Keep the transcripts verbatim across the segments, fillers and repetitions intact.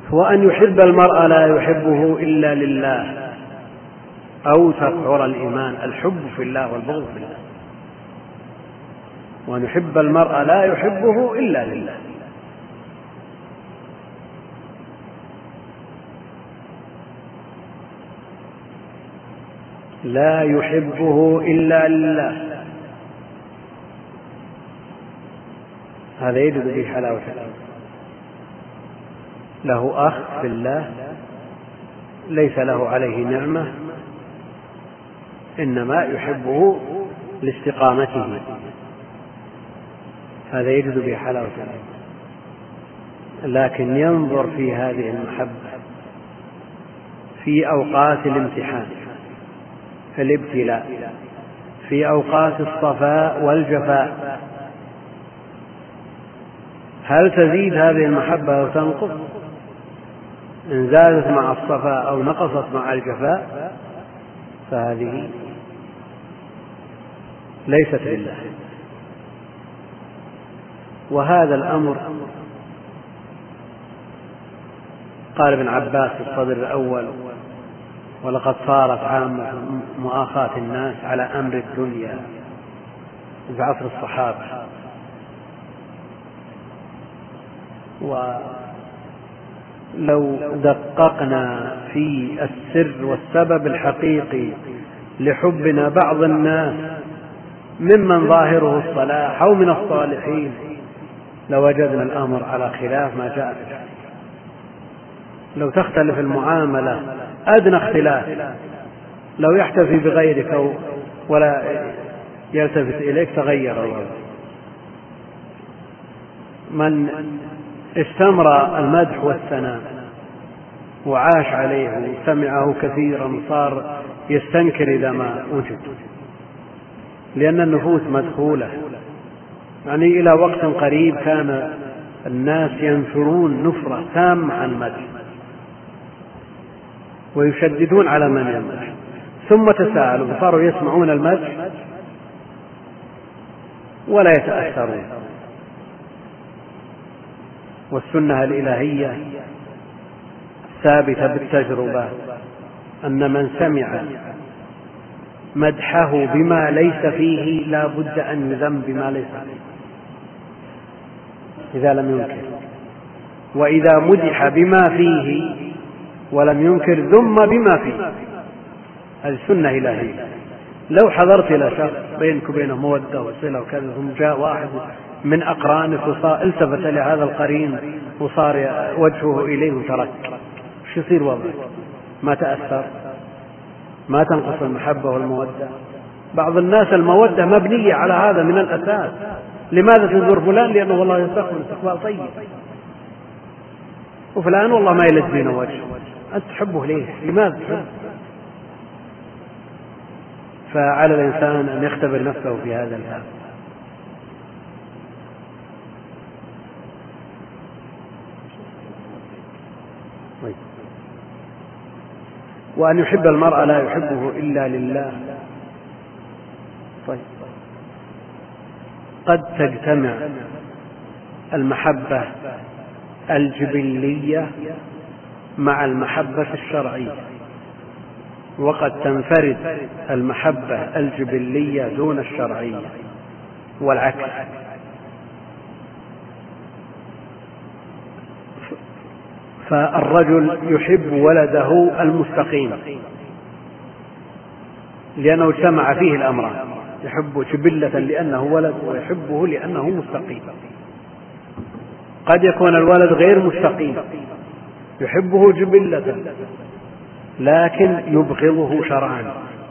وأن يحب المرء لا يحبه إلا لله أوثق عرى الإيمان، الحب في الله والبغض في الله. وأن يحب المرء لا يحبه إلا لله. لا يحبه إلا لله، هذا يجد به حلاوة الإيمان. له أخ في الله ليس له عليه نعمة، إنما يحبه لاستقامته، هذا يجد به حلاوة الإيمان. لكن ينظر في هذه المحبة في أوقات الامتحان، في الابتلاء، في أوقات الصفاء والجفاء، هل تزيد هذه المحبة أو تنقص؟ إن زادت مع الصفاء أو نقصت مع الجفاء فهذه ليست لله. وهذا الأمر قال ابن عباس في الصدر الأول: ولقد صارت عامة مؤاخاة الناس على أمر الدنيا في عصر الصحابة. ولو دققنا في السر والسبب الحقيقي لحبنا بعض الناس ممن ظاهره الصلاح أو من الصالحين لوجدنا الأمر على خلاف ما جاء في الحديث. لو تختلف المعاملة أدنى اختلاف، لو يحتفي بغيرك ولا يلتفت إليك تغير الله. من استمر المدح والثناء وعاش عليه وسمعه كثيرا صار يستنكر إذا ما وجد، لأن النفوس مدخولة. يعني إلى وقت قريب كان الناس ينفرون نفرة تامة عن المدح ويشددون على من يمدح، ثم تساءلوا فصاروا يسمعون المدح ولا يتأثرون. والسنة الإلهية ثابتة بالتجربة أن من سمع مدحه بما ليس فيه لا بد أن يذم بما ليس فيه إذا لم ينكر، وإذا مدح بما فيه ولم ينكر ذم بما فيه. هذه سنة إلهية. لو حضرت إلى شخص بينك وبينه مودة وصلة وكذا ثم جاء واحد من أقرانك التفت لهذا القرين وصار وجهه إليه وترك، ايش يصير وضعك؟ ما تأثر؟ ما تنقص المحبة والمودة؟ بعض الناس المودة مبنية على هذا من الأساس. لماذا تنظر فلان؟ لأنه والله يستقبل استقبال طيب، وفلان والله ما يلد بين وجه. أنت تحبه ليه؟ لماذا تحبه؟ فعلى الإنسان أن يختبر نفسه في هذا الباب. وأن يحب المرء لا يحبه إلا لله. طيب، قد تجتمع المحبة الجبلية مع المحبة الشرعية، وقد تنفرد المحبة الجبلية دون الشرعية، والعكس. فالرجل يحب ولده المستقيم لأنه اجتمع فيه الأمران، يحبه جبلة لأنه ولد ويحبه لأنه مستقيم. قد يكون الولد غير مستقيم يحبه جبلة لكن يبغضه شرعا.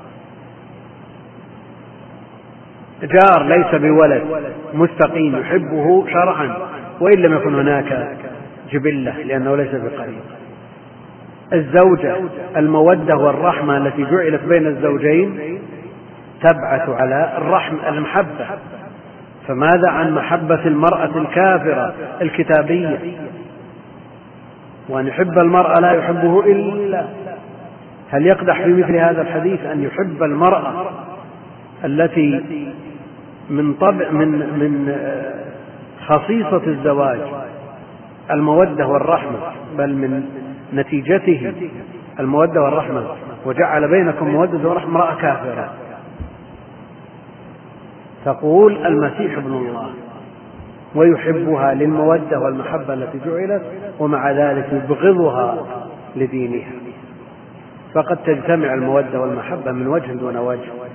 جار ليس بولد مستقيم يحبه شرعا وإن لم يكن هناك جبلة لأنه ليس بقريب. الزوجة المودة والرحمة التي جعلت بين الزوجين تبعث على الرحمة المحبة. فماذا عن محبة المرأة الكافرة الكتابية؟ وأن يحب المرأة لا يحبه إلا. هل يقدح في مثل هذا الحديث أن يحب المرأة التي من طبع من من خصيصة الزواج المودة والرحمة، بل من نتيجته المودة والرحمة، وجعل بينكم مودة ورحمة، امرأة كافرة تقول المسيح ابن الله ويحبها للمودة والمحبة التي جعلت، ومع ذلك يبغضها لدينها، فقد تجتمع المودة والمحبة من وجه دون وجه.